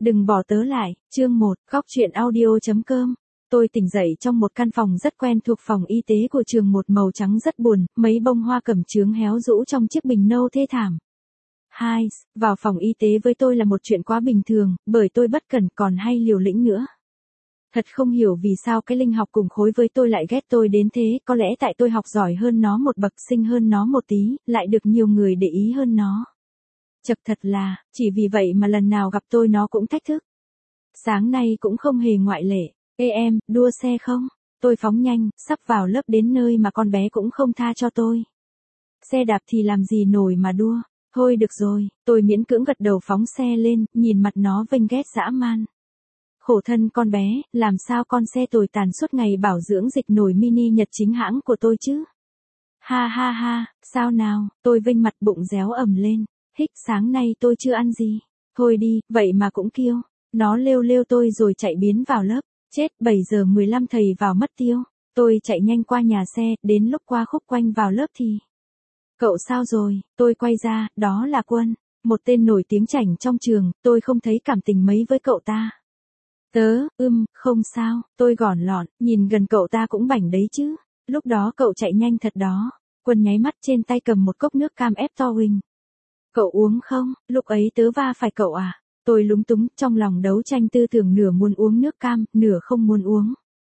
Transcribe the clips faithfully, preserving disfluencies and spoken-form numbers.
Đừng bỏ tớ lại, chương một, góc truyện audio.com. Tôi tỉnh dậy trong một căn phòng rất quen thuộc phòng y tế của trường, một màu trắng rất buồn, mấy bông hoa cẩm chướng héo rũ trong chiếc bình nâu thê thảm. Hai, vào phòng y tế với tôi là một chuyện quá bình thường, bởi tôi bất cẩn còn hay liều lĩnh nữa. Thật không hiểu vì sao cái linh học cùng khối với tôi lại ghét tôi đến thế, có lẽ tại tôi học giỏi hơn nó một bậc, xinh hơn nó một tí, lại được nhiều người để ý hơn nó. Chật, thật là, chỉ vì vậy mà lần nào gặp tôi nó cũng thách thức. Sáng nay cũng không hề ngoại lệ. Ê em, đua xe không? Tôi phóng nhanh, sắp vào lớp đến nơi mà con bé cũng không tha cho tôi. Xe đạp thì làm gì nổi mà đua. Thôi được rồi, tôi miễn cưỡng gật đầu phóng xe lên, nhìn mặt nó vênh ghét dã man. Khổ thân con bé, làm sao con xe tồi tàn suốt ngày bảo dưỡng dịch nổi mini Nhật chính hãng của tôi chứ? Ha ha ha, sao nào, tôi vênh mặt bụng réo ẩm lên. Hích, sáng nay tôi chưa ăn gì. Thôi đi, vậy mà cũng kêu. Nó lêu lêu tôi rồi chạy biến vào lớp. Chết, bảy giờ mười lăm thầy vào mất tiêu. Tôi chạy nhanh qua nhà xe, đến lúc qua khúc quanh vào lớp thì. Cậu sao rồi? Tôi quay ra, đó là Quân. Một tên nổi tiếng chảnh trong trường, tôi không thấy cảm tình mấy với cậu ta. Tớ, ưm, không sao, tôi gòn lọn, nhìn gần cậu ta cũng bảnh đấy chứ. Lúc đó cậu chạy nhanh thật đó. Quân nháy mắt, trên tay cầm một cốc nước cam ép to huỳnh. Cậu uống không? Lúc ấy tớ va phải cậu à? Tôi lúng túng, trong lòng đấu tranh tư tưởng, nửa muốn uống nước cam, nửa không muốn uống.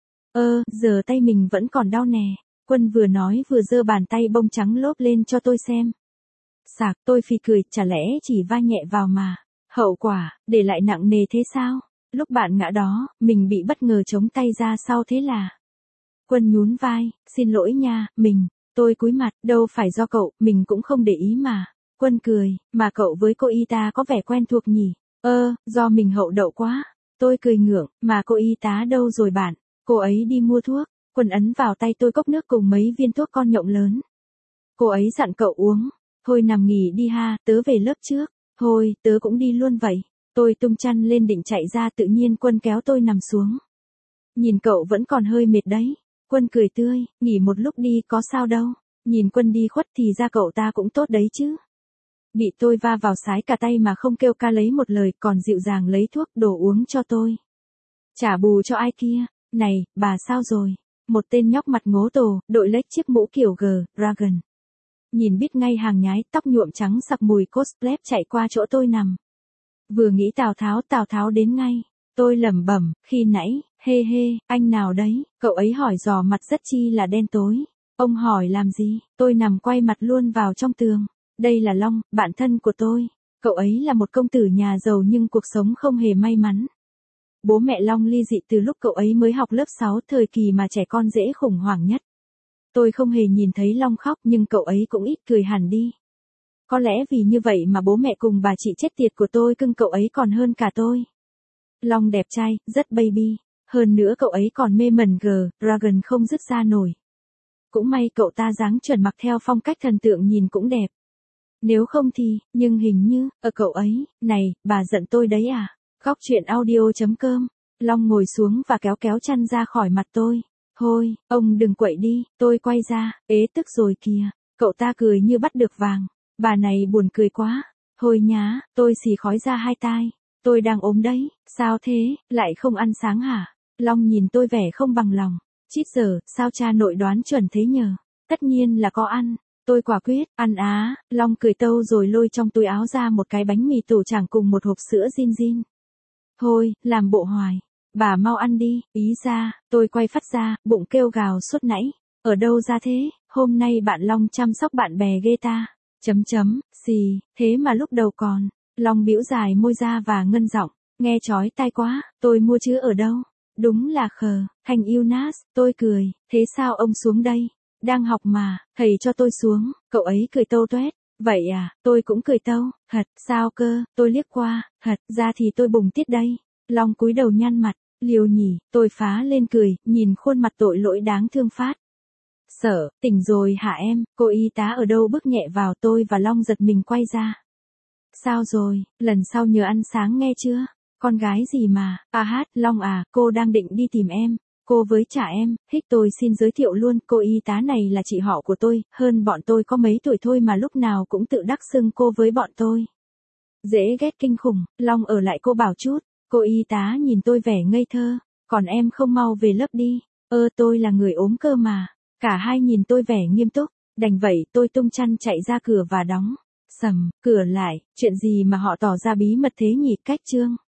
Ơ, giờ tay mình vẫn còn đau nè. Quân vừa nói vừa giơ bàn tay bông trắng lốp lên cho tôi xem. Sạc, tôi phì cười, chả lẽ chỉ va nhẹ vào mà. Hậu quả, để lại nặng nề thế sao? Lúc bạn ngã đó, mình bị bất ngờ chống tay ra sau thế là. Quân nhún vai, xin lỗi nha, mình. Tôi cúi mặt, đâu phải do cậu, mình cũng không để ý mà. Quân cười, mà cậu với cô y tá có vẻ quen thuộc nhỉ? Ơ, do mình hậu đậu quá. Tôi cười ngượng, mà cô y tá đâu rồi bạn? Cô ấy đi mua thuốc. Quân ấn vào tay tôi cốc nước cùng mấy viên thuốc con nhộng lớn. Cô ấy dặn cậu uống. Thôi nằm nghỉ đi ha, tớ về lớp trước. Thôi, tớ cũng đi luôn vậy. Tôi tung chăn lên định chạy ra, tự nhiên Quân kéo tôi nằm xuống. Nhìn cậu vẫn còn hơi mệt đấy. Quân cười tươi, nghỉ một lúc đi, có sao đâu. Nhìn Quân đi khuất thì ra cậu ta cũng tốt đấy chứ. Bị tôi va vào sái cả tay mà không kêu ca lấy một lời, còn dịu dàng lấy thuốc đổ uống cho tôi. Trả bù cho ai kia? Này, bà sao rồi? Một tên nhóc mặt ngố tổ, đội lếch chiếc mũ kiểu G-Dragon. Nhìn biết ngay hàng nhái, tóc nhuộm trắng sặc mùi cosplay chạy qua chỗ tôi nằm. Vừa nghĩ Tào Tháo, Tào Tháo đến ngay. Tôi lẩm bẩm, khi nãy, hê hê, anh nào đấy? Cậu ấy hỏi dò mặt rất chi là đen tối. Ông hỏi làm gì? Tôi nằm quay mặt luôn vào trong tường. Đây là Long, bạn thân của tôi. Cậu ấy là một công tử nhà giàu nhưng cuộc sống không hề may mắn. Bố mẹ Long ly dị từ lúc cậu ấy mới học lớp sáu, thời kỳ mà trẻ con dễ khủng hoảng nhất. Tôi không hề nhìn thấy Long khóc nhưng cậu ấy cũng ít cười hẳn đi. Có lẽ vì như vậy mà bố mẹ cùng bà chị chết tiệt của tôi cưng cậu ấy còn hơn cả tôi. Long đẹp trai, rất baby. Hơn nữa cậu ấy còn mê mẩn G-Dragon không dứt ra nổi. Cũng may cậu ta dáng chuẩn, mặc theo phong cách thần tượng, nhìn cũng đẹp. Nếu không thì, nhưng hình như, ở cậu ấy, này, bà giận tôi đấy à? Góc truyện audio.com. Long ngồi xuống và kéo kéo chăn ra khỏi mặt tôi. Thôi, ông đừng quậy đi, tôi quay ra, ế tức rồi kìa. Cậu ta cười như bắt được vàng. Bà này buồn cười quá. Thôi nhá, tôi xì khói ra hai tai. Tôi đang ốm đấy, sao thế, lại không ăn sáng hả? Long nhìn tôi vẻ không bằng lòng. Chít giờ, sao cha nội đoán chuẩn thế nhờ? Tất nhiên là có ăn. Tôi quả quyết, ăn á. Long cười tâu rồi lôi trong túi áo ra một cái bánh mì tổ chảng cùng một hộp sữa Jin Jin. Thôi, làm bộ hoài. Bà mau ăn đi, ý ra. Tôi quay phát ra, bụng kêu gào suốt nãy. Ở đâu ra thế, hôm nay bạn Long chăm sóc bạn bè ghê ta. Chấm chấm, xì, thế mà lúc đầu còn. Long bĩu dài môi ra và ngân giọng, nghe chói tai quá, tôi mua chứ ở đâu. Đúng là khờ, thành yêu nát. Tôi cười, thế sao ông xuống đây? Đang học mà, thầy cho tôi xuống. Cậu ấy cười tâu toét. Vậy à, tôi cũng cười tâu. Thật, sao cơ? Tôi liếc qua. Thật ra thì tôi bùng tiết đây. Long cúi đầu nhăn mặt. Liều nhỉ, tôi phá lên cười, nhìn khuôn mặt tội lỗi đáng thương phát. Sợ, tỉnh rồi hả em? Cô y tá ở đâu bước nhẹ vào. Tôi và Long giật mình quay ra. Sao rồi, lần sau nhớ ăn sáng nghe chưa? Con gái gì mà? À hát, Long à, cô đang định đi tìm em. Cô với trả em. Hích, tôi xin giới thiệu luôn, cô y tá này là chị họ của tôi, hơn bọn tôi có mấy tuổi thôi mà lúc nào cũng tự đắc xưng cô với bọn tôi. Dễ ghét kinh khủng. Long ở lại cô bảo chút. Cô y tá nhìn tôi vẻ ngây thơ, còn em không mau về lớp đi, ơ tôi là người ốm cơ mà. Cả hai nhìn tôi vẻ nghiêm túc, đành vậy tôi tung chăn chạy ra cửa và đóng sầm cửa lại, chuyện gì mà họ tỏ ra bí mật thế nhỉ? Cách chương